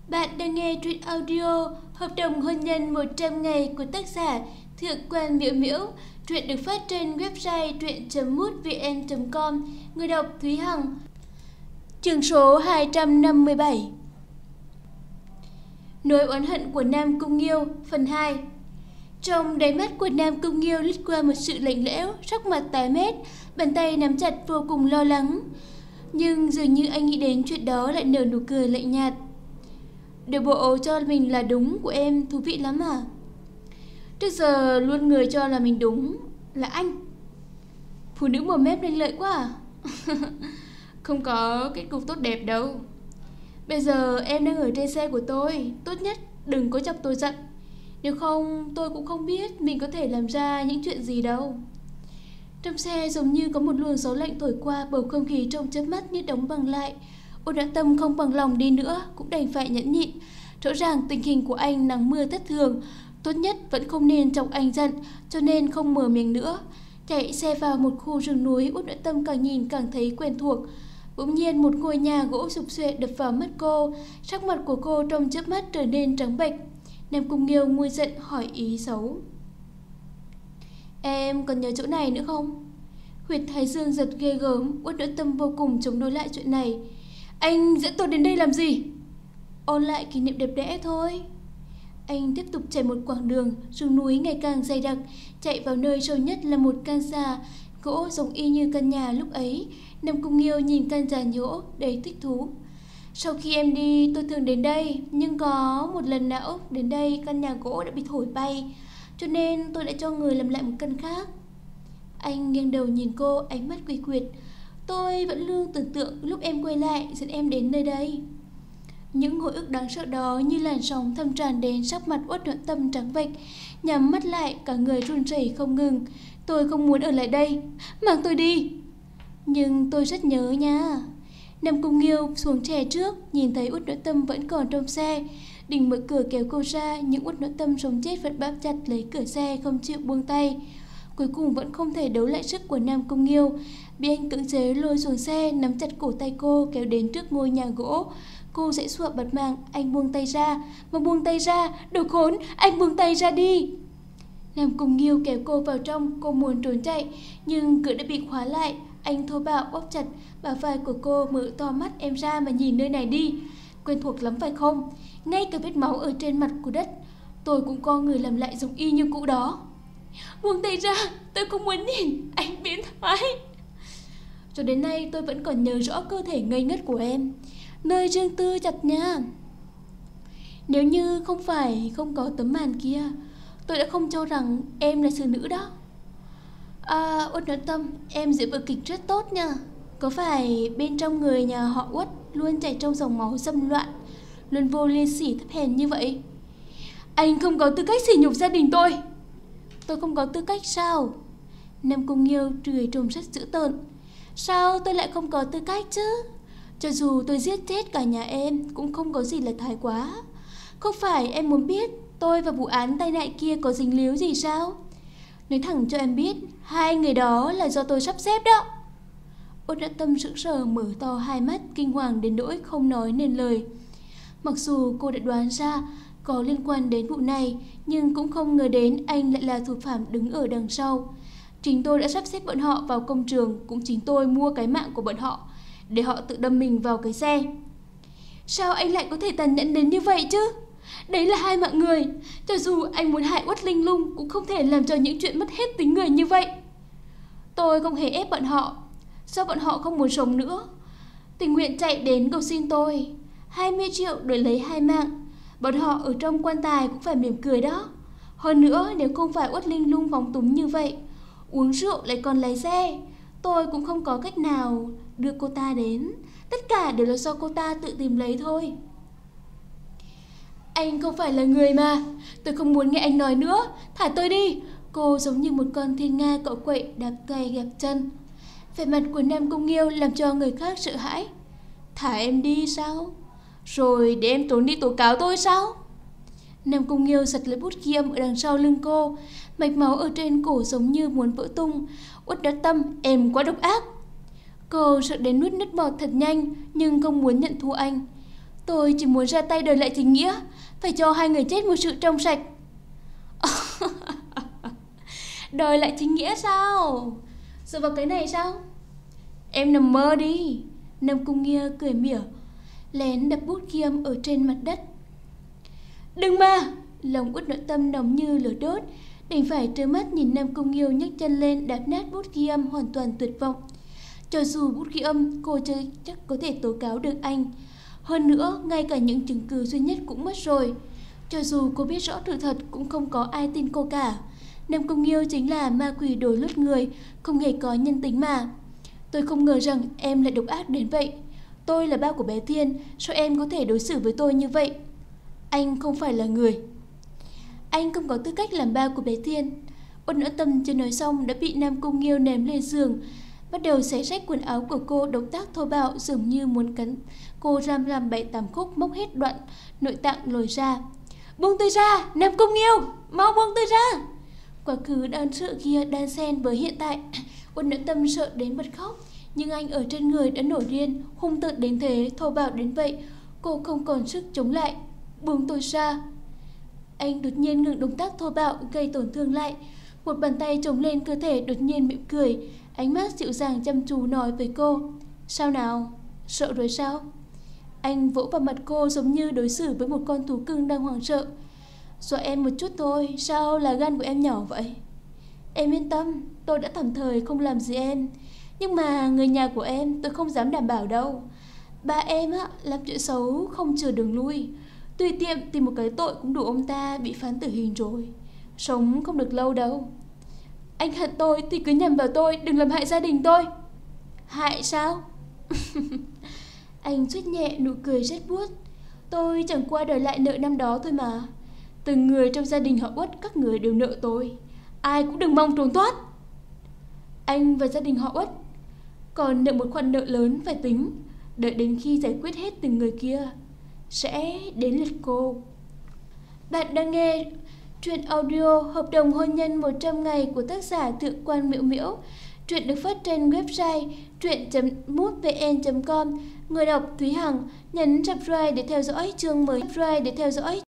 Bạn đang nghe truyện audio Hợp đồng hôn nhân 100 ngày của tác giả Thượng quan Miễu Miễu. Truyện được phát trên website truyện.mútvn.com. Người đọc Thúy Hằng. Chương số 257. Nỗi oán hận của Nam Cung Nghiêu phần 2. Trong đáy mắt của Nam Cung Nghiêu lướt qua một sự lạnh lẽo, sắc mặt tái mét, bàn tay nắm chặt vô cùng lo lắng. Nhưng dường như anh nghĩ đến chuyện đó lại nở nụ cười lạnh nhạt. Điều bộ cho mình là đúng của em thú vị lắm à? Trước giờ luôn người cho là mình đúng là anh. Phụ nữ mồm mép lanh lợi quá à? Không có kết cục tốt đẹp đâu. Bây giờ em đang ở trên xe của tôi, tốt nhất đừng có chọc tôi giận. Nếu không tôi cũng không biết mình có thể làm ra những chuyện gì đâu. Trong xe giống như có một luồng gió lạnh thổi qua, bầu không khí trong chớp mắt như đóng băng lại. Ôn Doãn Tâm không bằng lòng đi nữa, cũng đành phải nhẫn nhịn. Rõ ràng tình hình của anh nắng mưa thất thường, tốt nhất vẫn không nên chọc anh giận, cho nên không mở miệng nữa. Chạy xe vào một khu rừng núi, Ôn Doãn Tâm càng nhìn càng thấy quen thuộc. Bỗng nhiên một ngôi nhà gỗ sụp xuệ đập vào mắt cô, sắc mặt của cô trong chớp mắt trở nên trắng bệch. Nam Cung Nghiêu nguôi giận hỏi ý xấu. Em còn nhớ chỗ này nữa không? Huyệt thái dương giật ghê gớm, Ôn Doãn Tâm vô cùng chống đối lại chuyện này. Anh dẫn tôi đến đây làm gì? Ôn lại kỷ niệm đẹp đẽ thôi. Anh tiếp tục chạy một quãng đường, rừng núi ngày càng dày đặc, chạy vào nơi sâu nhất là một căn già gỗ giống y như căn nhà lúc ấy. Nam Cung Nghiêu nhìn căn già gỗ đầy thích thú. Sau khi em đi tôi thường đến đây, nhưng có một lần não đến đây căn nhà gỗ đã bị thổi bay, cho nên tôi đã cho người làm lại một căn khác. Anh nghiêng đầu nhìn cô, ánh mắt quỷ quyệt. Tôi vẫn luôn tưởng tượng lúc em quay lại dẫn em đến nơi đây. Những hồi ức đáng sợ đó như làn sóng thâm tràn đến, sắc mặt Uất Doãn Tâm trắng bệch, nhắm mắt lại, cả người run rẩy không ngừng. Tôi không muốn ở lại đây, mang tôi đi. Nhưng tôi rất nhớ nha. Nam Cung Nghiêu xuống xe trước, nhìn thấy Uất Doãn Tâm vẫn còn trong xe, định mở cửa kéo cô ra, nhưng Uất Doãn Tâm sống chết vẫn bám chặt lấy cửa xe không chịu buông tay. Cuối cùng vẫn không thể đấu lại sức của Nam Cung Nghiêu, bị anh cưỡng chế lôi xuống xe, nắm chặt cổ tay cô kéo đến trước ngôi nhà gỗ. Cô dãy giụa bật mạng, anh buông tay ra, mà buông tay ra, đồ khốn, anh buông tay ra đi. Nam Cung Nghiêu kéo cô vào trong, cô muốn trốn chạy, nhưng cửa đã bị khóa lại. Anh thô bạo bóp chặt bả vai của cô, mở to mắt, em ra mà nhìn nơi này đi. Quen thuộc lắm phải không? Ngay cả vết máu ở trên mặt của đất, tôi cũng có người làm lại giống y như cũ đó. Buông tay ra, tôi không muốn nhìn, anh biến thái. Cho đến nay tôi vẫn còn nhớ rõ cơ thể ngây ngất của em, nơi riêng tư chặt nha. Nếu như không phải không có tấm màn kia, tôi đã không cho rằng em là xử nữ đó. Uất Doãn Tâm, em diễn vở kịch rất tốt nha. Có phải bên trong người nhà họ Uất luôn chảy trong dòng máu dâm loạn, luôn vô liêm sỉ thấp hèn như vậy? Anh không có tư cách sỉ nhục gia đình tôi. Tôi không có tư cách sao? Nam Cung Nghiêu cười trông rất dữ tợn. Sao tôi lại không có tư cách chứ? Cho dù tôi giết chết cả nhà em cũng không có gì là thái quá. Không phải em muốn biết tôi và vụ án tai nạn kia có dính líu gì sao? Nói thẳng cho em biết, hai người đó là do tôi sắp xếp đó. Uất Doãn Tâm sững sờ mở to hai mắt, kinh hoàng đến nỗi không nói nên lời. Mặc dù cô đã đoán ra có liên quan đến vụ này, nhưng cũng không ngờ đến anh lại là thủ phạm đứng ở đằng sau. Chính tôi đã sắp xếp bọn họ vào công trường, cũng chính tôi mua cái mạng của bọn họ để họ tự đâm mình vào cái xe. Sao anh lại có thể tàn nhẫn đến như vậy chứ? Đấy là hai mạng người, cho dù anh muốn hại Uất Linh Lung cũng không thể làm cho những chuyện mất hết tính người như vậy. Tôi không hề ép bọn họ, sao bọn họ không muốn sống nữa, tình nguyện chạy đến cầu xin tôi 20 triệu đổi lấy hai mạng. Bọn họ ở trong quan tài cũng phải mỉm cười đó. Hơn nữa, nếu không phải Uất Linh Lung phóng túng như vậy, uống rượu lại còn lái xe, tôi cũng không có cách nào đưa cô ta đến. Tất cả đều là do cô ta tự tìm lấy thôi. Anh không phải là người mà. Tôi không muốn nghe anh nói nữa, thả tôi đi. Cô giống như một con thiên nga cậu quậy, đạp tay gẹp chân. Vẻ mặt của Nam Cung Nghiêu làm cho người khác sợ hãi. Thả em đi sao? Rồi để em trốn đi tố cáo tôi sao? Nam Cung Nghiêu giật lấy bút ghi âm ở đằng sau lưng cô, mạch máu ở trên cổ giống như muốn vỡ tung. Uất Doãn Tâm, em quá độc ác. Cô sợ đến nuốt nước bọt thật nhanh, nhưng không muốn nhận thua anh. Tôi chỉ muốn ra tay đòi lại chính nghĩa, phải cho hai người chết một sự trong sạch. Đòi lại chính nghĩa sao? Dựa vào cái này sao? Em nằm mơ đi. Nam Cung Nghiêu cười mỉa, lén đập bút ghi âm ở trên mặt đất. Đừng mà! Lòng Uất Nội Tâm nóng như lửa đốt, đành phải trơ mắt nhìn Nam Cung Nghiêu nhấc chân lên đạp nát bút ghi âm hoàn toàn tuyệt vọng. Cho dù bút ghi âm cô chưa chắc có thể tố cáo được anh. Hơn nữa, ngay cả những chứng cứ duy nhất cũng mất rồi. Cho dù cô biết rõ sự thật cũng không có ai tin cô cả. Nam Cung Nghiêu chính là ma quỷ đổi lốt người, không hề có nhân tính mà. Tôi không ngờ rằng em lại độc ác đến vậy. Tôi là ba của bé Thiên, sao em có thể đối xử với tôi như vậy? Anh không phải là người. Anh không có tư cách làm ba của bé Thiên. Uất Noãn Tâm chưa nói xong đã bị Nam Cung Nghiêu ném lên giường, bắt đầu xé rách quần áo của cô, động tác thô bạo dường như muốn cắn cô ra làm 7-8 khúc, móc hết đoạn nội tạng lồi ra. Buông tôi ra, Nam Cung Nghiêu, mau buông tôi ra! Quá khứ đáng sợ kia đan xen với hiện tại. Uất Noãn Tâm sợ đến bật khóc, nhưng anh ở trên người đã nổi điên, hung tợn đến thế, thô bạo đến vậy, cô không còn sức chống lại. Buông tôi ra! Anh đột nhiên ngừng động tác thô bạo gây tổn thương lại, một bàn tay chống lên cơ thể, đột nhiên mỉm cười, ánh mắt dịu dàng chăm chú nói với cô. Sao nào? Sợ rồi sao? Anh vỗ vào mặt cô giống như đối xử với một con thú cưng đang hoảng sợ. Dọa em một chút thôi, sao là gan của em nhỏ vậy? Em yên tâm, tôi đã tạm thời không làm gì em. Nhưng mà người nhà của em tôi không dám đảm bảo đâu. Ba em làm chuyện xấu không chừa đường lui, tùy tiện tìm một cái tội cũng đủ ông ta bị phán tử hình rồi. Sống không được lâu đâu. Anh hận tôi thì cứ nhầm vào tôi, đừng làm hại gia đình tôi. Hại sao? Anh suýt nhẹ, nụ cười rất buốt. Tôi chẳng qua đòi lại nợ năm đó thôi mà. Từng người trong gia đình họ Uất, các người đều nợ tôi. Ai cũng đừng mong trốn thoát. Anh và gia đình họ Uất còn nợ một khoản nợ lớn phải tính. Đợi đến khi giải quyết hết từng người kia sẽ đến lượt cô. Bạn đang nghe truyện audio Hợp đồng hôn nhân 100 ngày của tác giả Thượng quan Miễu Miễu. Truyện được phát trên website truyện.mútvn.com. Người đọc Thúy Hằng. Nhấn subscribe để theo dõi chương mới.